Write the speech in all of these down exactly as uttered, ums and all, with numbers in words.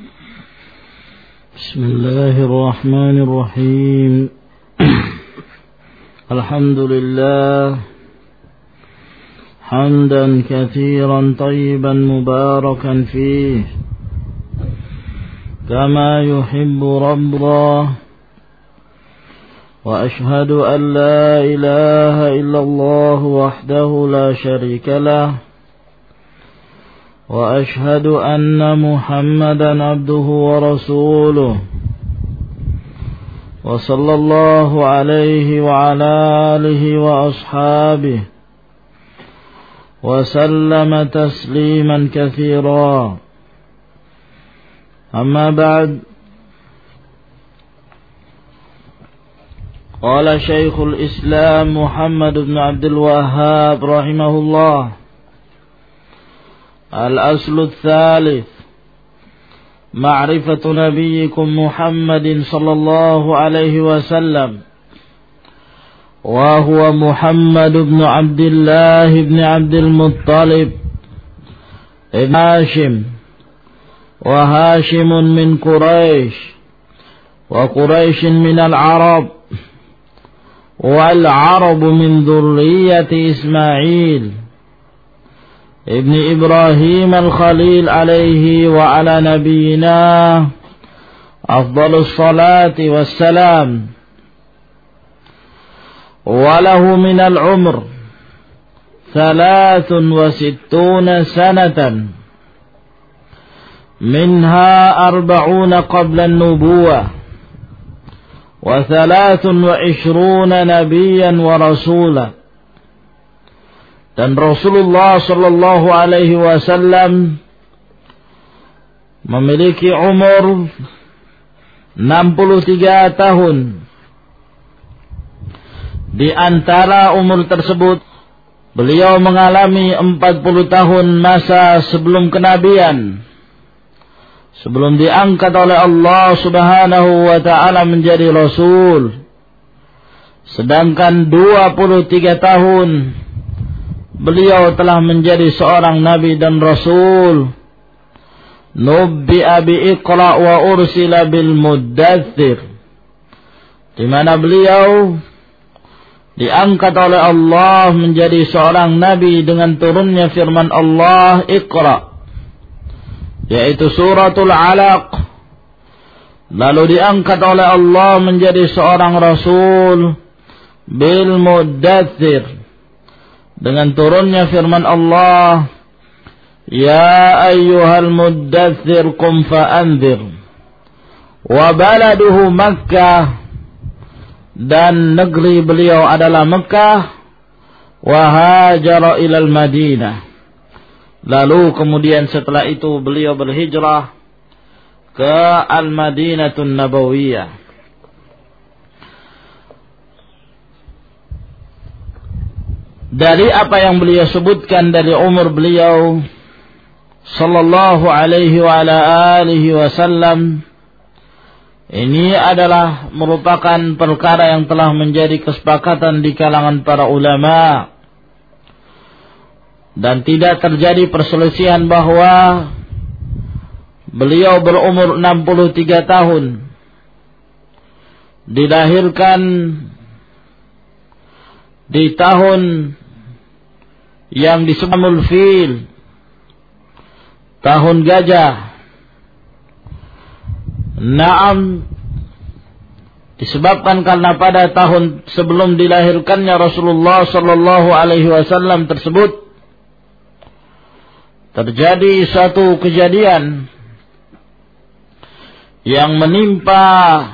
بسم الله الرحمن الرحيم الحمد لله حمدا كثيرا طيبا مباركا فيه كما يحب ربنا وأشهد أن لا إله إلا الله وحده لا شريك له وأشهد أن محمدا عبده ورسوله وصلى الله عليه وعلى آله وأصحابه وسلم تسليما كثيرا أما بعد قال شيخ الإسلام محمد بن عبد الوهاب رحمه الله الأصل الثالث معرفة نبيكم محمد صلى الله عليه وسلم وهو محمد بن عبد الله بن عبد المطلب ابن هاشم وهاشم من قريش وقريش من العرب والعرب من ذرية إسماعيل ابن إبراهيم الخليل عليه وعلى نبينا أفضل الصلاة والسلام وله من العمر ثلاث وستون سنة منها أربعون قبل النبوة وثلاث وعشرون نبيا ورسولا. Dan Rasulullah sallallahu alaihi wasallam memiliki umur enam puluh tiga tahun. Di antara umur tersebut beliau mengalami empat puluh tahun masa sebelum kenabian, sebelum diangkat oleh Allah Subhanahu wa taala menjadi rasul. Sedangkan dua puluh tiga tahun beliau telah menjadi seorang nabi dan rasul. Nubbi'a bi Iqra wa ursila bil Muddathir, di mana beliau diangkat oleh Allah menjadi seorang nabi dengan turunnya firman Allah Iqra, yaitu suratul Alaq. Lalu diangkat oleh Allah menjadi seorang rasul bil Muddathir, dengan turunnya firman Allah, Ya ayyuhal muddathir qum fa'anzir. Wa baladuhu Makkah, dan negeri beliau adalah Mekah. Wa hajara ilal Madinah, lalu kemudian setelah itu beliau berhijrah ke Al-Madinatun Nabawiyah. Dari apa yang beliau sebutkan dari umur beliau sallallahu alaihi wa ala alihi wasallam, ini adalah merupakan perkara yang telah menjadi kesepakatan di kalangan para ulama, dan tidak terjadi perselisihan bahwa beliau berumur enam puluh tiga tahun, dilahirkan di tahun yang disebut Amul Fil, tahun gajah. Naam, disebabkan karena pada tahun sebelum dilahirkannya Rasulullah sallallahu alaihi wasallam tersebut terjadi satu kejadian yang menimpa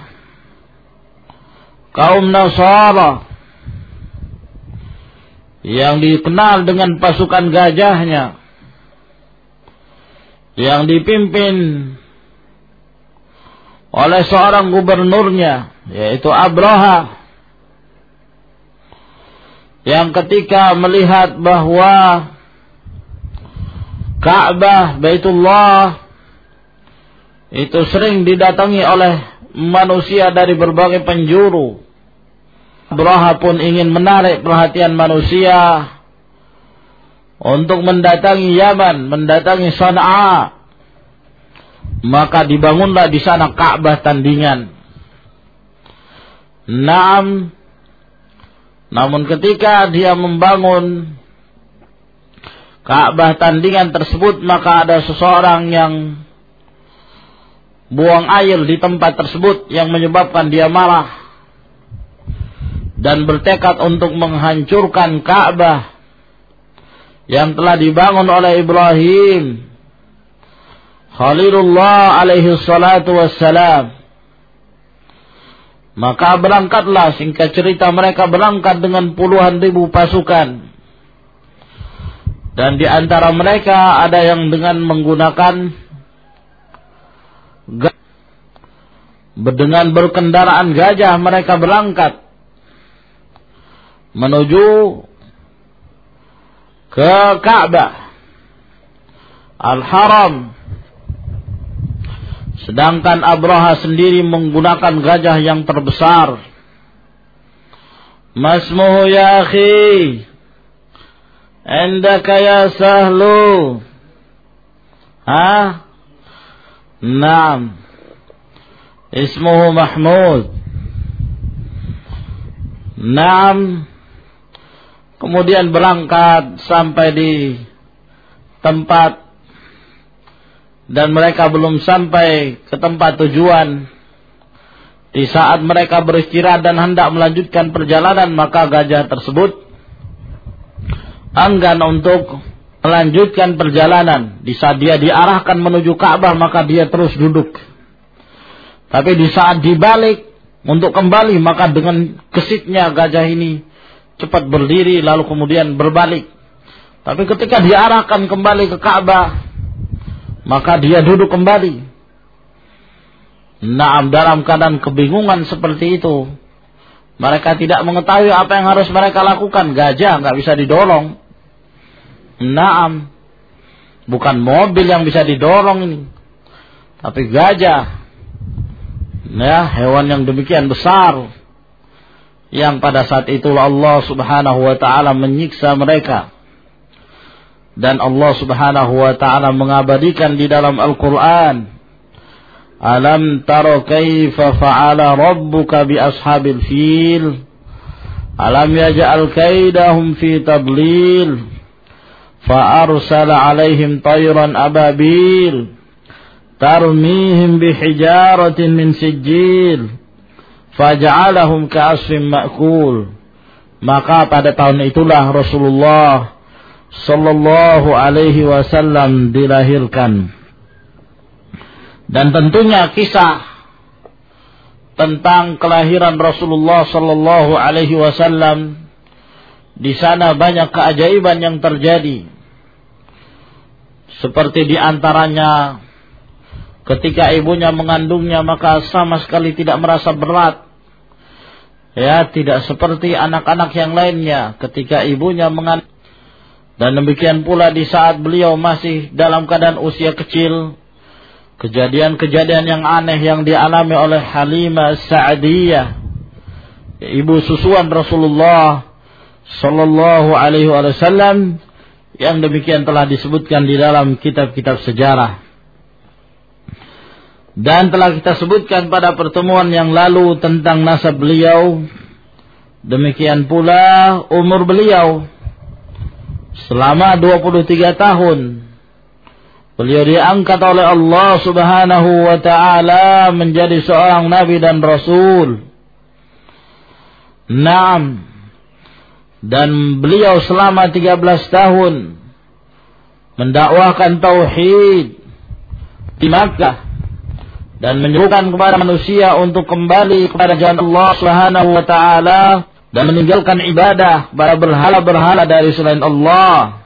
kaum Nasara yang dikenal dengan pasukan gajahnya, yang dipimpin oleh seorang gubernurnya, yaitu Abraha, yang ketika melihat bahwa Ka'bah, Baitullah, itu sering didatangi oleh manusia dari berbagai penjuru, Abraha pun ingin menarik perhatian manusia untuk mendatangi Yaman, mendatangi Sana'a, maka dibangunlah di sana Ka'bah tandingan. Naam, namun ketika dia membangun Ka'bah tandingan tersebut, maka ada seseorang yang buang air di tempat tersebut yang menyebabkan dia marah dan bertekad untuk menghancurkan Ka'bah yang telah dibangun oleh Ibrahim Khalilullah alaihi salatu wassalam. Maka berangkatlah, singkat cerita mereka berangkat dengan puluhan ribu pasukan. Dan di antara mereka ada yang dengan menggunakan dengan berkendaraan gajah mereka berangkat menuju ke Ka'bah Al-Haram. Sedangkan Abraha sendiri menggunakan gajah yang terbesar. Masmuhu ya akhi, indaka ya Sahlu. Ha? Naam. Ismuhu Mahmud. Naam. Kemudian berangkat sampai di tempat, dan mereka belum sampai ke tempat tujuan. Di saat mereka beristirahat dan hendak melanjutkan perjalanan, maka gajah tersebut enggan untuk melanjutkan perjalanan. Di saat dia diarahkan menuju Ka'bah, maka dia terus duduk. Tapi di saat dibalik untuk kembali, maka dengan gesitnya gajah ini cepat berdiri lalu kemudian berbalik. Tapi ketika diarahkan kembali ke Ka'bah, maka dia duduk kembali. Naam, dalam keadaan kebingungan seperti itu. Mereka tidak mengetahui apa yang harus mereka lakukan. Gajah nggak bisa didorong. Naam, bukan mobil yang bisa didorong ini, tapi gajah. Ya, hewan yang demikian besar, yang pada saat itu Allah subhanahu wa ta'ala menyiksa mereka. Dan Allah subhanahu wa ta'ala mengabadikan di dalam Al-Quran, Alam taro kaifa fa'ala rabbuka bi ashabil fil, alam yaj'al kaidahum fi tadlil, fa'arsala alaihim tayran ababil, tarmihim bihijaratin min sijil, faj'alahum ka'asfin ma'kul. Maka pada tahun itulah Rasulullah sallallahu alaihi wasallam dilahirkan. Dan tentunya kisah tentang kelahiran Rasulullah sallallahu alaihi wasallam, di sana banyak keajaiban yang terjadi. Seperti di antaranya ketika ibunya mengandungnya, maka sama sekali tidak merasa berat. Ya, tidak seperti anak-anak yang lainnya ketika ibunya mengandung. Dan demikian pula di saat beliau masih dalam keadaan usia kecil, kejadian-kejadian yang aneh yang dialami oleh Halimah Sa'diyah, ibu susuan Rasulullah sallallahu alaihi wasallam, yang demikian telah disebutkan di dalam kitab-kitab sejarah. Dan telah kita sebutkan pada pertemuan yang lalu tentang nasab beliau. Demikian pula umur beliau. Selama dua puluh tiga tahun beliau diangkat oleh Allah subhanahu wa ta'ala menjadi seorang nabi dan rasul. Naam. Dan beliau selama tiga belas tahun mendakwahkan tauhid di Makkah dan menyerukan kepada manusia untuk kembali kepada jalan Allah subhanahu wa ta'ala dan meninggalkan ibadah kepada berhala-berhala dari selain Allah.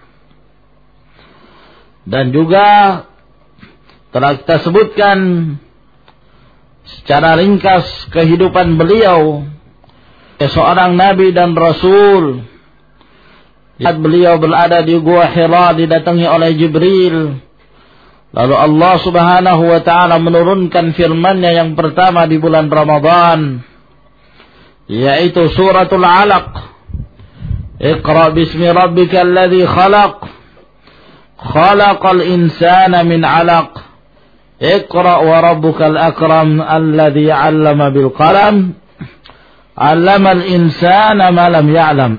Dan juga telah kita sebutkan secara ringkas kehidupan beliau seorang nabi dan rasul. Saat beliau berada di Gua Hira, didatangi oleh Jibril. Lalu Allah subhanahu wa ta'ala menurunkan firman-Nya yang pertama di bulan Ramadan, yaitu suratul Alaq. Iqra bismi rabbikal ladzi khalaq, khalaqal insana min 'alaq, Iqra wa rabbukal akram alladhi 'allama bil qalam 'allamal insana ma lam ya'lam.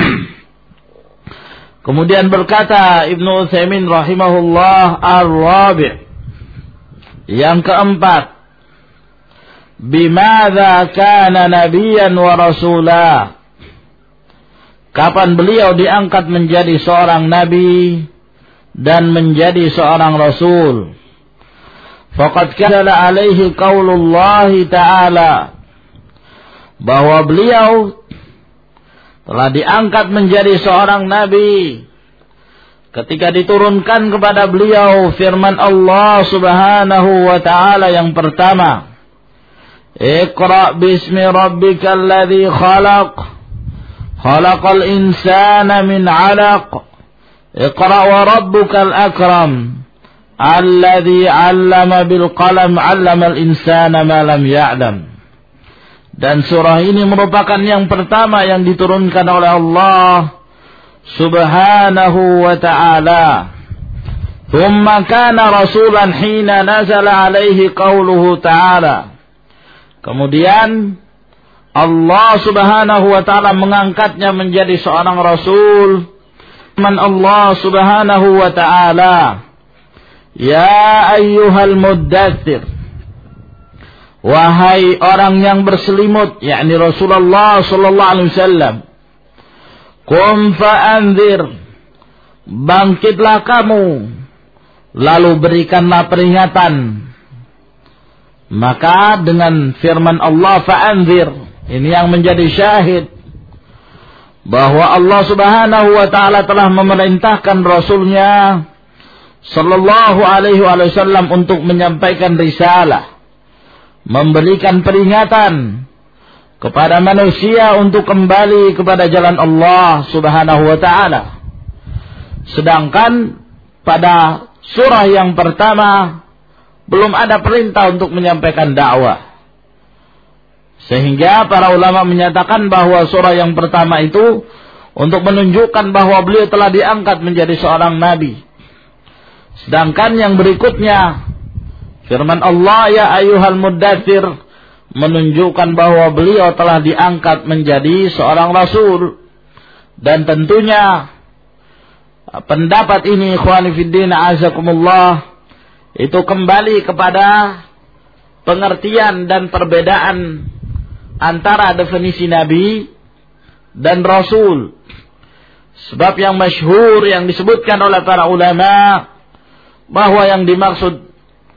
Kemudian berkata Ibnu Utsaimin rahimahullah, ar-rabi', yang keempat, bimadza kana nabiyyan wa rasula, kapan beliau diangkat menjadi seorang nabi dan menjadi seorang rasul. Faqad kana alaihi qaulullah ta'ala, bahwa beliau telah diangkat menjadi seorang nabi ketika diturunkan kepada beliau firman Allah Subhanahu wa ta'ala yang pertama, Iqra bismi rabbikal ladzi khalaq, khalaqal insana min 'alaq, Iqra wa rabbukal akram, alladzi 'allama bil qalam, 'allamal insana ma lam ya'lam. Dan surah ini merupakan yang pertama yang diturunkan oleh Allah Subhanahu wa ta'ala. Thumma kana rasulan hina nazala alaihi qauluhu ta'ala. Kemudian Allah Subhanahu wa ta'ala mengangkatnya menjadi seorang rasul. Man Allah Subhanahu wa ta'ala, ya ayyuhal muddatsir, wahai orang yang berselimut, yakni Rasulullah sallallahu alaihi wasallam, qum fa'anzir, bangkitlah kamu, lalu berikanlah peringatan. Maka dengan firman Allah fa'anzir, ini yang menjadi syahid bahwa Allah Subhanahu wa ta'ala telah memerintahkan Rasulnya sallallahu alaihi wasallam untuk menyampaikan risalah, memberikan peringatan kepada manusia untuk kembali kepada jalan Allah Subhanahu wa ta'ala. Sedangkan pada surah yang pertama belum ada perintah untuk menyampaikan dakwah. Sehingga para ulama menyatakan bahwa surah yang pertama itu untuk menunjukkan bahwa beliau telah diangkat menjadi seorang nabi. Sedangkan yang berikutnya, firman Allah, ya ayyuhal muddatsir, menunjukkan bahwa beliau telah diangkat menjadi seorang rasul. Dan tentunya pendapat ini, ikhwani fiddin azakumullah, itu kembali kepada pengertian dan perbedaan antara definisi nabi dan rasul. Sebab yang masyhur yang disebutkan oleh para ulama bahwa yang dimaksud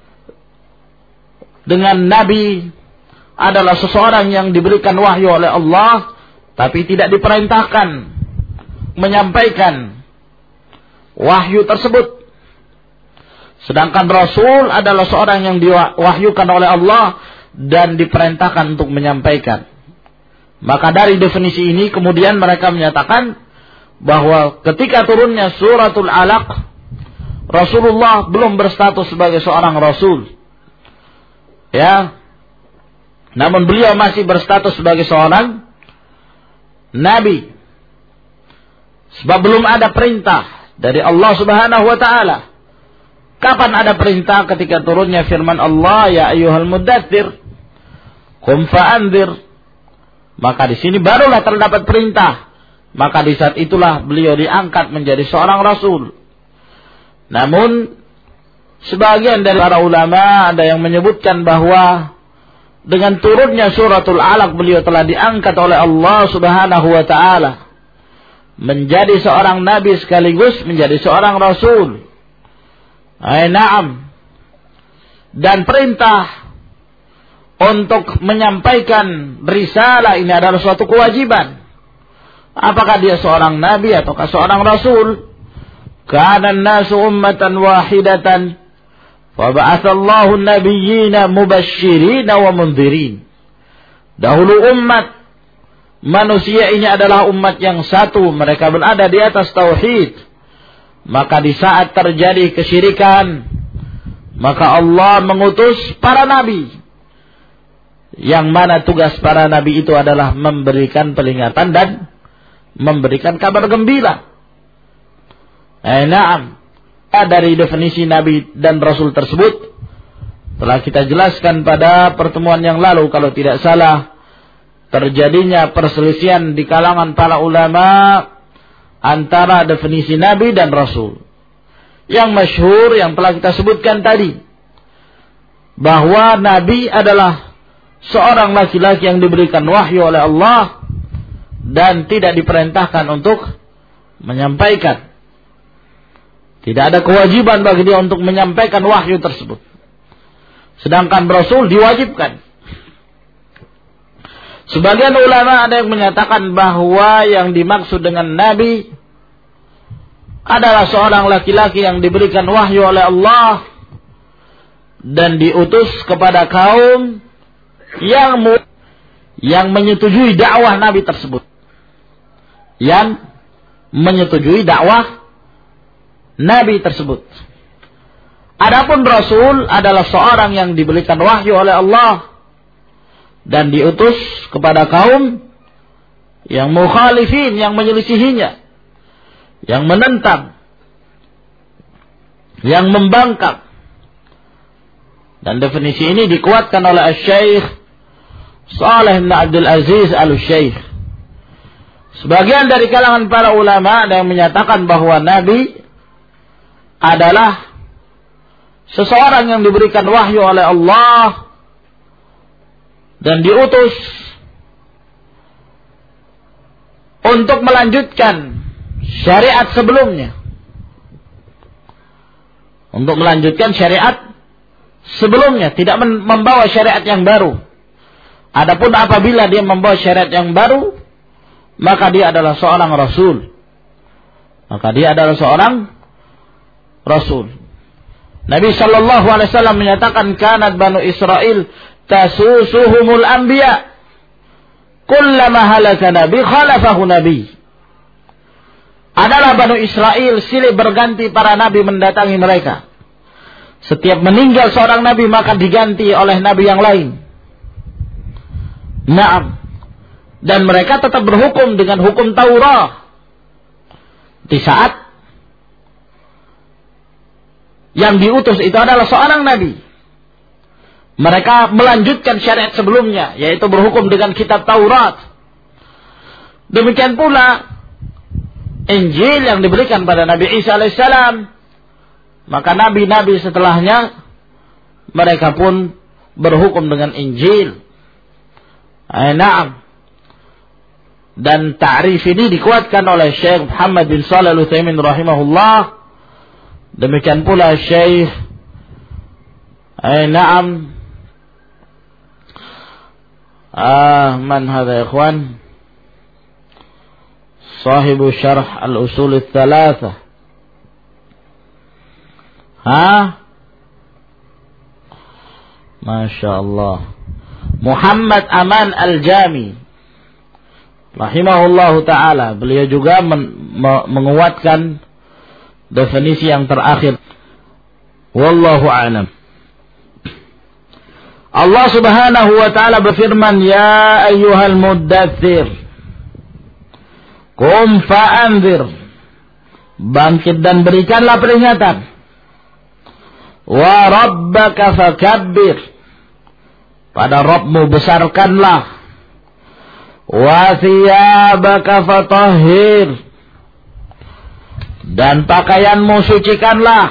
dengan nabi adalah seseorang yang diberikan wahyu oleh Allah tapi tidak diperintahkan menyampaikan wahyu tersebut. Sedangkan rasul adalah seorang yang diwahyukan oleh Allah dan diperintahkan untuk menyampaikan. Maka dari definisi ini kemudian mereka menyatakan bahwa ketika turunnya suratul Alaq, Rasulullah belum berstatus sebagai seorang rasul. Ya. Namun beliau masih berstatus sebagai seorang nabi. Sebab belum ada perintah dari Allah Subhanahu wa ta'ala. Kapan ada perintah? Ketika turunnya firman Allah, ya ayyuhal muddatsir, qum fa'anzir. Maka di sini barulah terdapat perintah. Maka di saat itulah beliau diangkat menjadi seorang rasul. Namun sebagian dari para ulama ada yang menyebutkan bahwa dengan turunnya suratul Alaq beliau telah diangkat oleh Allah Subhanahu wa ta'ala menjadi seorang nabi sekaligus menjadi seorang rasul. Ay na'am. Dan perintah untuk menyampaikan risalah ini adalah suatu kewajiban. Apakah dia seorang nabi ataukah seorang rasul? Kana an-nasu ummatan wahidatan fa ba'atsallahu an-nabiyyina mubasysyirin wa mundhirin. Dahulu umat manusia ini adalah umat yang satu, mereka berada di atas tauhid. Maka di saat terjadi kesyirikan, maka Allah mengutus para nabi. Yang mana tugas para nabi itu adalah memberikan peringatan dan memberikan kabar gembira. Eh, na'am. Dari definisi nabi dan rasul tersebut Telah kita jelaskan pada pertemuan yang lalu, kalau tidak salah, terjadinya perselisihan di kalangan para ulama antara definisi Nabi dan Rasul. Yang masyhur yang telah kita sebutkan tadi, bahwa Nabi adalah seorang laki-laki yang diberikan wahyu oleh Allah dan tidak diperintahkan untuk menyampaikan. Tidak ada kewajiban bagi dia untuk menyampaikan wahyu tersebut. Sedangkan Rasul diwajibkan. Sebagian ulama ada yang menyatakan bahwa yang dimaksud dengan Nabi adalah seorang laki-laki yang diberikan wahyu oleh Allah dan diutus kepada kaum yang yang menyetujui dakwah Nabi tersebut. Yang menyetujui dakwah Nabi tersebut. Adapun Rasul adalah seorang yang diberikan wahyu oleh Allah dan diutus kepada kaum yang mukhalifin, yang menyelisihinya, yang menentang, yang membangkang. Dan definisi ini dikuatkan oleh Syekh Shalih bin Abdul Aziz Al-Syekh. Sebagian dari kalangan para ulama ada yang menyatakan bahwa Nabi adalah seseorang yang diberikan wahyu oleh Allah dan diutus untuk melanjutkan syariat sebelumnya. Untuk melanjutkan syariat sebelumnya, tidak membawa syariat yang baru. Adapun apabila dia membawa syariat yang baru, maka dia adalah seorang rasul. Maka dia adalah seorang rasul. Nabi sallallahu alaihi wasallam menyatakan, kanat banu Israel tasusuhumul anbiya, kullama halaka nabi khalafahu nabi. Adalah banu Israel silih berganti para nabi mendatangi mereka. Setiap meninggal seorang nabi maka diganti oleh nabi yang lain. Naam. Dan mereka tetap berhukum dengan hukum Taurat. Di saat yang diutus itu adalah seorang nabi, mereka melanjutkan syariat sebelumnya, yaitu berhukum dengan kitab Taurat. Demikian pula Injil yang diberikan pada Nabi Isa alaihissalam. Maka nabi-nabi setelahnya mereka pun berhukum dengan Injil. Naam. Dan ta'rif ini dikuatkan oleh Syekh Muhammad bin Shalih Al-Utsaimin rahimahullah. Demikian pula Syekh Naam. Ah, man hadha ya ikhwan? Sahibu syarh al-usul ats-tsalatsah. Ha? Masya Allah. Muhammad Aman Al-Jami rahimahullahu ta'ala. Beliau juga men- me- menguatkan definisi yang terakhir. Wallahu a'lam. Allah subhanahu wa ta'ala berfirman, ya ayyuhal muddathir, qum fa'anzir, bangkit dan berikanlah peringatan. Wa rabbaka fakabbir, pada Rabbmu besarkanlah. Wa thiyabaka fatahhir, dan pakaianmu sucikanlah.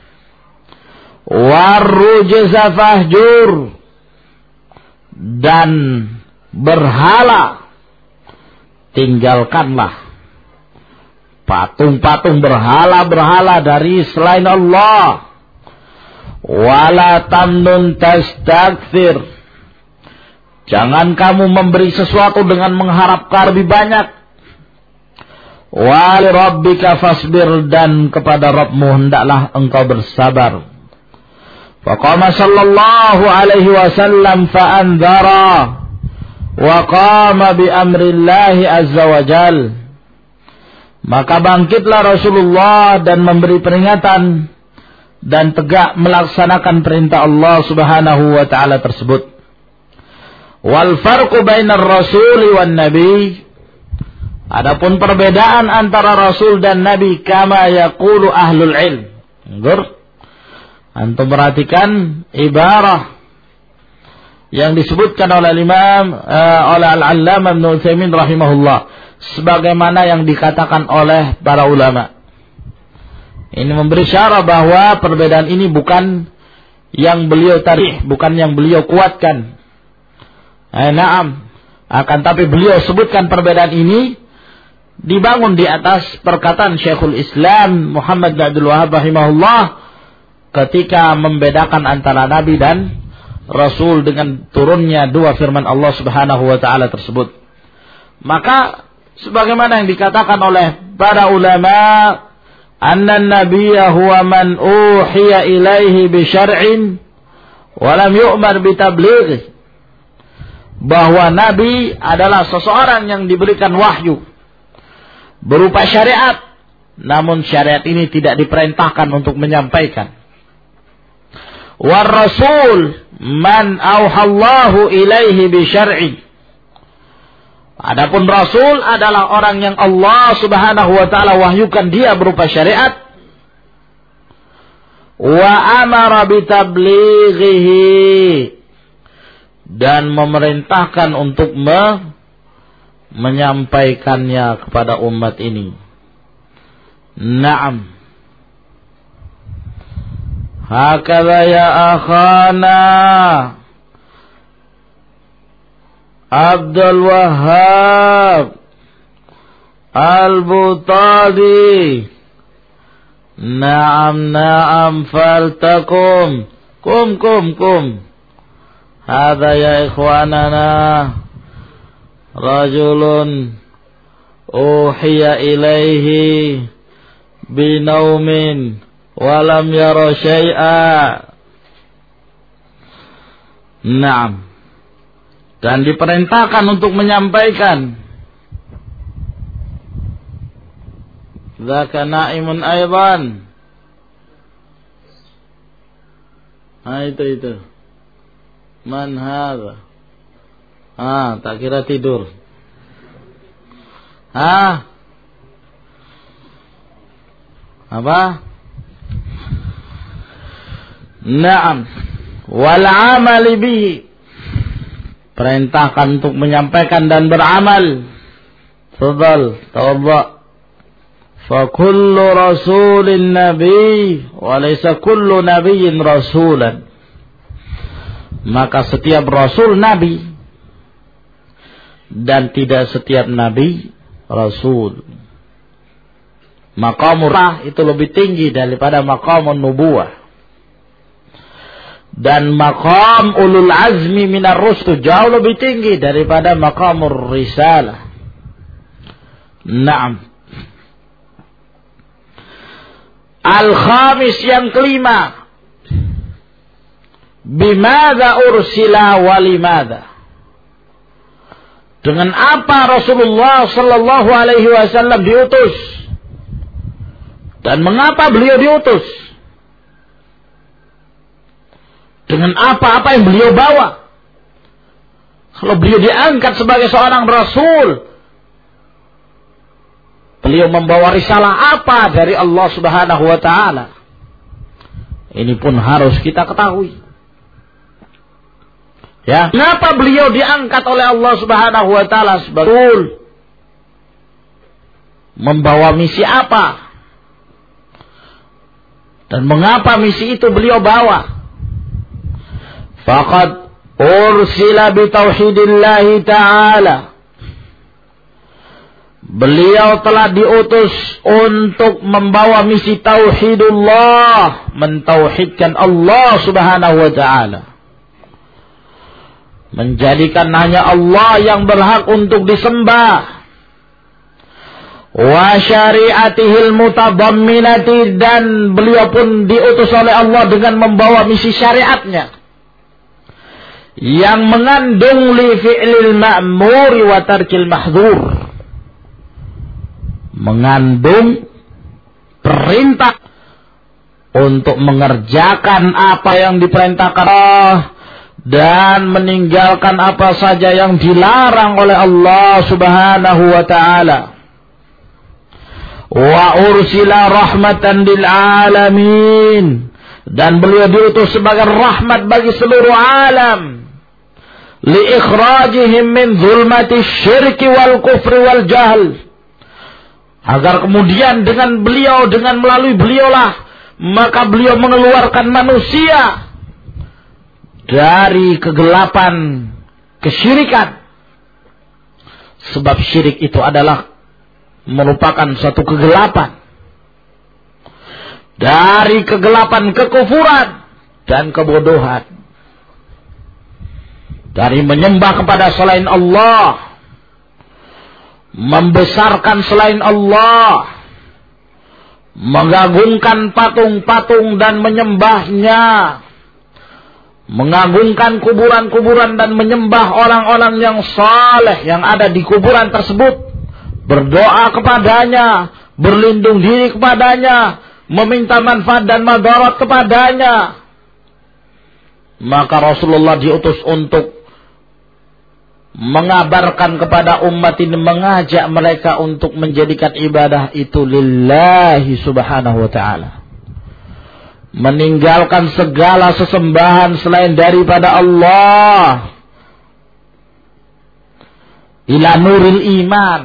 Warrujza fahjur, dan berhala tinggalkanlah. Patung-patung berhala-berhala dari selain Allah. Wala tamnun tastakthir, jangan kamu memberi sesuatu dengan mengharapkan lebih banyak. Wa li rabbika fasbir, dan kepada Rabbmu hendaklah engkau bersabar. Faqama sallallahu alaihi wasallam fa'andhara wa qama bi amrillahi azza wa jal. Maka bangkitlah Rasulullah dan memberi peringatan dan tegak melaksanakan perintah Allah subhanahu wa ta'ala tersebut. Wal farqu bainar rasuli wan nabi, adapun perbedaan antara rasul dan nabi, kama yaqulu ahlul ilm, Antum perhatikan ibarah yang disebutkan oleh Imam uh, oleh Al-Allamah Ibnu Utsaimin rahimahullah, sebagaimana yang dikatakan oleh para ulama. Ini memberi syarat bahwa perbedaan ini bukan yang beliau tarikh, bukan yang beliau kuatkan. Eh, naam, akan tapi beliau sebutkan perbedaan ini dibangun di atas perkataan Syekhul Islam Muhammad bin Abdul Wahhab rahimahullah ketika membedakan antara Nabi dan Rasul dengan turunnya dua firman Allah Subhanahu wa taala tersebut. Maka sebagaimana yang dikatakan oleh para ulama, anna an-nabiyya huwa man uhiya ilaihi bi syar'in wa lam yu'mar bi tabligh, bahwa nabi adalah seseorang yang diberikan wahyu berupa syariat, namun syariat ini tidak diperintahkan untuk menyampaikan. War rasul man auhallahu ilaihi bi syar'i. Adapun rasul adalah orang yang Allah Subhanahu wa taala wahyukan dia berupa syariat. Wa amara bi tablighihi, dan memerintahkan untuk me menyampaikannya kepada umat ini. Naam. Hakadha ya akhana Abdul Wahhab Al-Butadi. Naam naam faltakum. Kum kum kum. Hadha ya ikhwanana rajulun uhiya ilaihi binaumin walam yara syai'a. Naam. Dan diperintahkan untuk menyampaikan. Dzaka na'imun aidan. Ah itu itu. Man hadha? Ah, tak kira tidur. Ah. Apa? Naam. Wal 'amali bihi. Perintahkan untuk menyampaikan dan beramal. Fadhal, tawadda. Fa kullu rasulin nabi wa laysa kullu nabiyyin rasulan. Maka setiap rasul nabi dan tidak setiap nabi rasul. Maqamur rah itu lebih tinggi daripada maqamun nubuwah. Dan maqam ulul azmi minar rusul jauh lebih tinggi daripada maqamur risalah. Naam. Al-khamis, yang kelima, bimadza ursila walimada. Dengan apa Rasulullah sallallahu alaihi wasallam diutus? Dan mengapa beliau diutus? Dengan apa-apa yang beliau bawa? Kalau beliau diangkat sebagai seorang rasul, beliau membawa risalah apa dari Allah Subhanahu wa taala? Ini pun harus kita ketahui. Ya, kenapa beliau diangkat oleh Allah Subhanahu wa taala sebagai rasul? Membawa misi apa? Dan mengapa misi itu beliau bawa? Faqad ursila bi tauhidillahi ta'ala. Beliau telah diutus untuk membawa misi tauhidullah, mentauhidkan Allah Subhanahu wa taala. Menjadikan hanya Allah yang berhak untuk disembah. Wa syari'atihil mutadamminati, dan beliau pun diutus oleh Allah dengan membawa misi syariatnya yang mengandung li fi'lil ma'muri wa tarkil mahdzur, mengandung perintah untuk mengerjakan apa yang diperintahkan Allah dan meninggalkan apa saja yang dilarang oleh Allah Subhanahu wa taala. Wa ursila rahmatan lil alamin, Dan beliau diutus sebagai rahmat bagi seluruh alam. Liikhrajihim min zulmati syirki wal kufri wal jahl. Agar kemudian dengan beliau, dengan melalui beliaulah, maka beliau mengeluarkan manusia dari kegelapan kesyirikan. Sebab syirik itu adalah merupakan suatu kegelapan. Dari kegelapan kekufuran dan kebodohan. Dari menyembah kepada selain Allah. Membesarkan selain Allah. Mengagungkan patung-patung dan menyembahnya. Mengagungkan kuburan-kuburan dan menyembah orang-orang yang saleh yang ada di kuburan tersebut. Berdoa kepadanya. Berlindung diri kepadanya. Meminta manfaat dan madarat kepadanya. Maka Rasulullah diutus untuk mengabarkan kepada umat ini, mengajak mereka untuk menjadikan ibadah itu lillahi subhanahu wa ta'ala. Meninggalkan segala sesembahan selain daripada Allah. Ila nuril iman.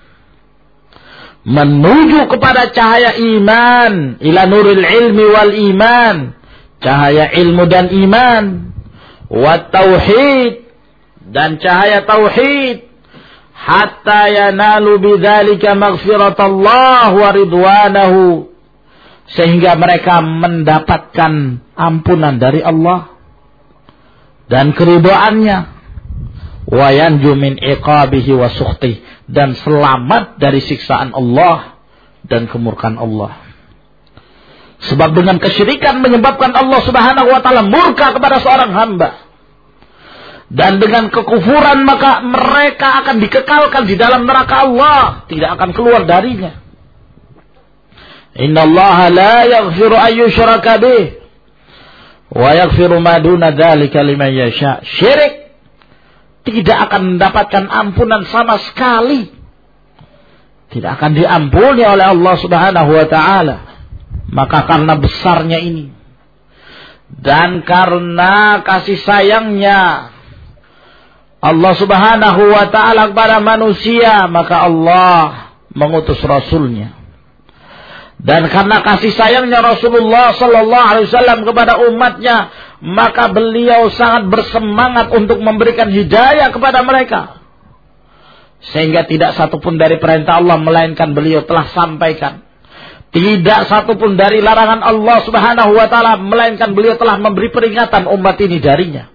Menuju kepada cahaya iman. Ila nuril ilmi wal iman. Cahaya ilmu dan iman. Wa tauhid. Dan cahaya tauhid. Hatta yanalu bidzalika maghfiratallah wa ridwanahu. Sehingga mereka mendapatkan ampunan dari Allah. Dan keridhaannya. Wa yanju min iqabihi wa sukhtihi. Dan selamat dari siksaan Allah dan kemurkaan Allah. Sebab dengan kesyirikan menyebabkan Allah subhanahu wa ta'ala murka kepada seorang hamba. Dan dengan kekufuran maka mereka akan dikekalkan di dalam neraka Allah. Tidak akan keluar darinya. Inna Allah la yaghfiru ayyushraka bih. Wa yaghfiru ma duna dzalika liman yasha. Syirik tidak akan mendapatkan ampunan sama sekali. Tidak akan diampuni oleh Allah subhanahu wa ta'ala. Maka karena besarnya ini. Dan karena kasih sayangnya Allah subhanahu wa ta'ala kepada manusia. Maka Allah mengutus Rasulnya. Dan karena kasih sayangnya Rasulullah sallallahu alaihi wasallam kepada umatnya, maka beliau sangat bersemangat untuk memberikan hidayah kepada mereka. Sehingga tidak satupun dari perintah Allah melainkan beliau telah sampaikan. Tidak satupun dari larangan Allah subhanahu wa ta'ala melainkan beliau telah memberi peringatan umat ini darinya.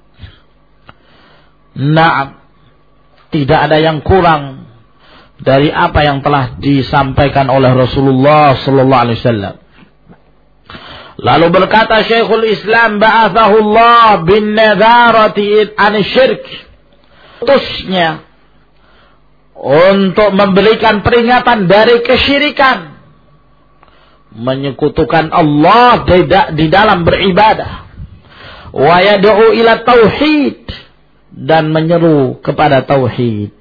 Nah, tidak ada yang kurang dari apa yang telah disampaikan oleh Rasulullah sallallahu alaihi wasallam. Lalu berkata Syekhul Islam ba'athahullah bin nadharati an syirk. Utusnya untuk memberikan peringatan dari kesyirikan. Menyekutukan Allah di dalam beribadah. Wa yad'u ila tauhid. Dan menyeru kepada tauhid.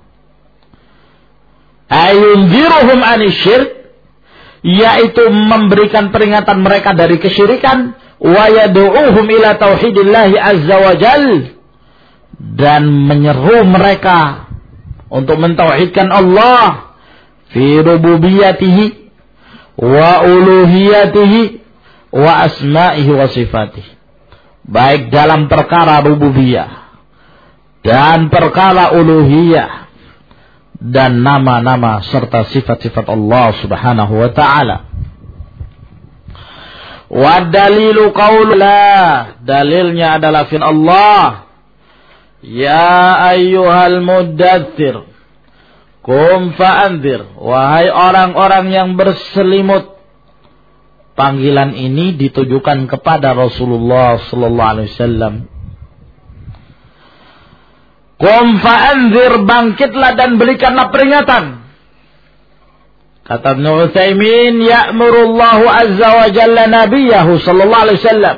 Ayunziruhum anisyirk, yaitu memberikan peringatan mereka dari kesyirikan. Wa yad'uuhum ila tauhidillahi azza wa jal, dan menyeru mereka untuk mentauhidkan Allah fi rububiyatihi wa uluhiyatihi wa asma'ihi wa sifatihi, baik dalam perkara rububiyah dan perkara uluhiyah dan nama-nama serta sifat-sifat Allah subhanahu wa ta'ala. Wa dalilu qaulullah, dalilnya adalah firman Allah, ya ayyuhal muddatsir qum fa'anzir, wahai orang-orang yang berselimut. Panggilan ini ditujukan kepada Rasulullah sallallahu alaihi wasallam. Qum fa'anzir, bangkitlah dan berikanlah peringatan. Kata Ibnu Utsaimin, ya'murullahu azza wa jalla nabiyahu sallallahu alaihi wasallam.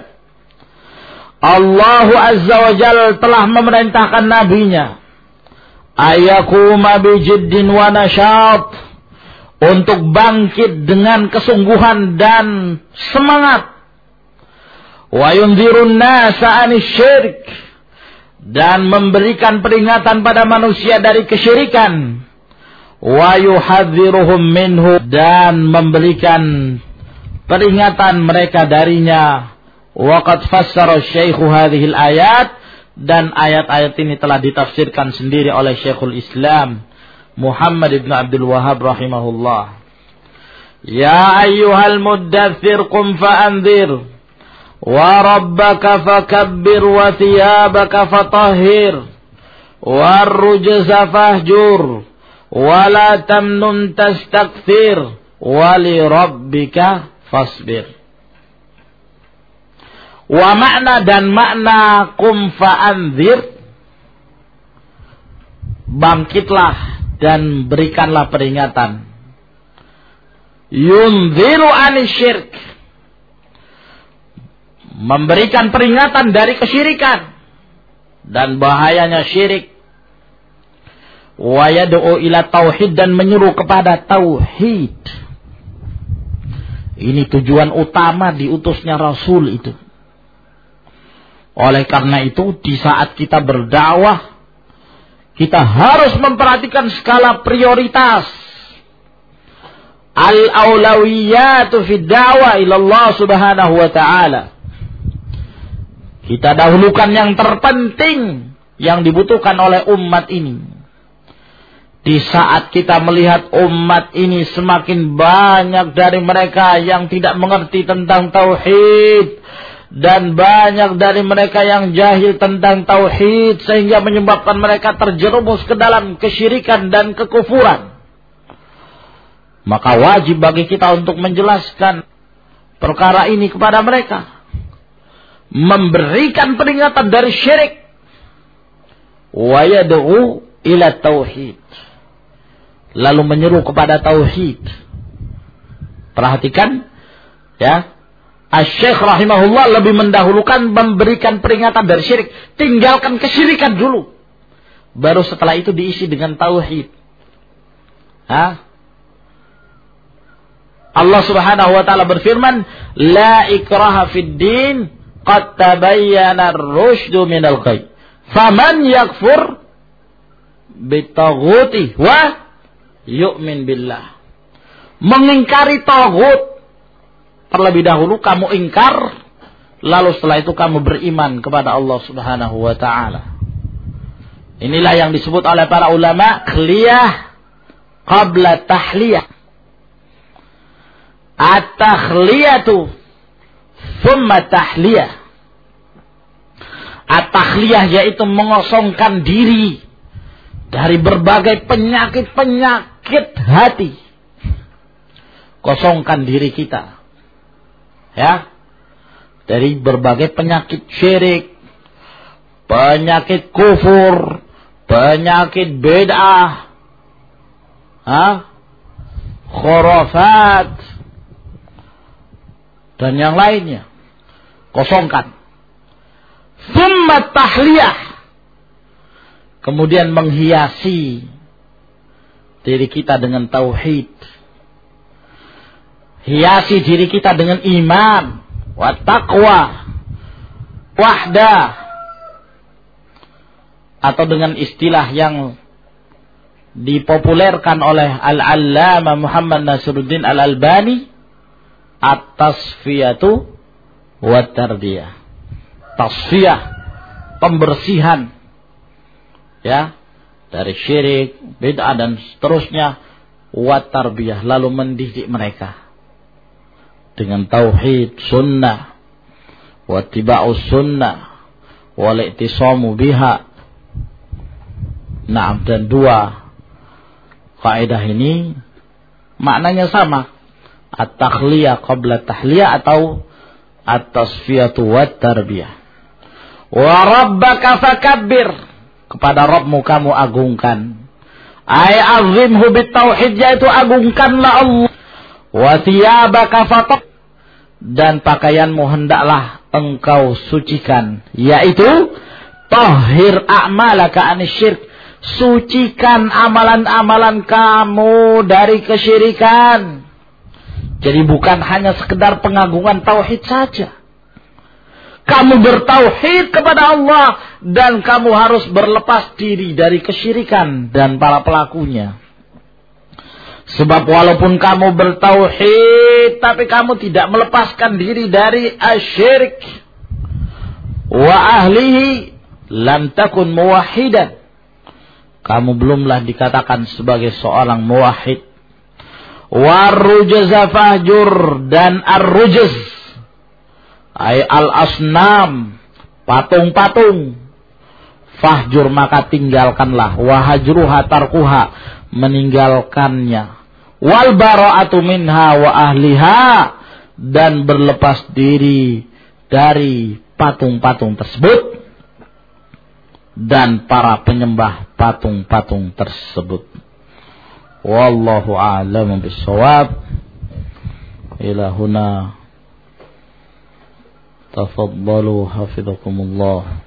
Allah azza wa jalla telah memerintahkan nabinya ayakuma bijiddin wa nasyat, untuk bangkit dengan kesungguhan dan semangat. wa yunzirun nasa 'anil syirk, dan memberikan peringatan pada manusia dari kesyirikan, wa yuhadziruhum minhu, dan memberikan peringatan mereka darinya. Wa qad fassara syaikhu hadhil ayat, dan ayat-ayat ini telah ditafsirkan sendiri oleh Syekhul Islam Muhammad ibn Abdul Wahhab rahimahullah. Ya ayyuhal muddaththir qum fa'anzir wa rabbaka fakabbir wa thiyabaka fatahhir war rujza fahjur wa la tamnun tastakthir wa li rabbika fasbir. Wa makna dan makna qum fa'anzir, bangkitlah dan berikanlah peringatan. Yunziru 'anil syirk, memberikan peringatan dari kesyirikan dan bahayanya syirik. Wa yad'u ila tauhid, dan menyuruh kepada tauhid. Ini tujuan utama diutusnya Rasul itu. Oleh karena itu, di saat kita berdakwah, kita harus memperhatikan skala prioritas. Al-aulawiyatu fid da'wah ila Allah subhanahu wa ta'ala. Kita dahulukan yang terpenting yang dibutuhkan oleh umat ini. Di saat kita melihat umat ini semakin banyak dari mereka yang tidak mengerti tentang tauhid, dan banyak dari mereka yang jahil tentang tauhid, sehingga menyebabkan mereka terjerumus ke dalam kesyirikan dan kekufuran, maka wajib bagi kita untuk menjelaskan perkara ini kepada mereka, memberikan peringatan dari syirik, wa yad'u ila tauhid, lalu menyeru kepada tauhid. Perhatikan ya, Asy-Syaikh rahimahullah lebih mendahulukan memberikan peringatan dari syirik. Tinggalkan kesyirikan dulu, baru setelah itu diisi dengan tauhid. Hah? Allah subhanahu wa ta'ala berfirman, la ikraha fid din, qad tabayyana ar-rusydu minal ghayy, faman yakfur bitaghuti wa yu'min billah. Mengingkari taghut, terlebih dahulu kamu ingkar, lalu setelah itu kamu beriman kepada Allah subhanahu wa ta'ala. Inilah yang disebut oleh para ulama khliyah qabla tahliyah. At-takhliyatu thumma tahliyah. At-takhliyah yaitu mengosongkan diri dari berbagai penyakit-penyakit hati. Kosongkan diri kita, ya, dari berbagai penyakit syirik, penyakit kufur, penyakit bid'ah, ha? khurafat, dan yang lainnya. Kosongkan. Thumma tahliyah, kemudian menghiasi diri kita dengan tauhid. Hiasi diri kita dengan iman, wa taqwa, wahdah, atau dengan istilah yang dipopulerkan oleh Al-Allamah Muhammad Nasiruddin Al-Albani, at-tasfiyatu wa tarbiyah. Tasfiyah, pembersihan, ya, dari syirik, bid'ah dan seterusnya, wa tarbiyah, lalu mendidik mereka dengan tauhid, sunnah, wa tiba'us sunnah, wal i'tisamu biha. Nah, dan dua kaidah ini maknanya sama. At-takhliyah qabla tahliyah atau at-tasfiyatu wat tarbiyah. Wa rabbaka fakabbir, kepada Rabbmu kamu agungkan. Ai azimhu bitauhid, yaitu agungkanlah Allah. Wa thiyabaka fatah, dan pakaianmu hendaklah engkau sucikan, yaitu tahhir a'malaka anisyirk, sucikan amalan-amalan kamu dari kesyirikan. Jadi bukan hanya sekedar pengagungan tauhid saja, kamu bertauhid kepada Allah, dan kamu harus berlepas diri dari kesyirikan dan para pelakunya. Sebab walaupun kamu bertauhid, tapi kamu tidak melepaskan diri dari asyirik wa ahlihi, lam takun muwahhidan. Kamu belumlah dikatakan sebagai seorang muwahhid. Warrujaza fahjur, dan ar-rujaz ay al-asnam, patung-patung. Fahjur, maka tinggalkanlah. Wahajruha tarkuha, meninggalkannya. Wal bara'atu minha wa ahliha, dan berlepas diri dari patung-patung tersebut dan para penyembah patung-patung tersebut. Wallahu a'lamu bis-shawab. Ila huna tafaddalu hafizakumullah.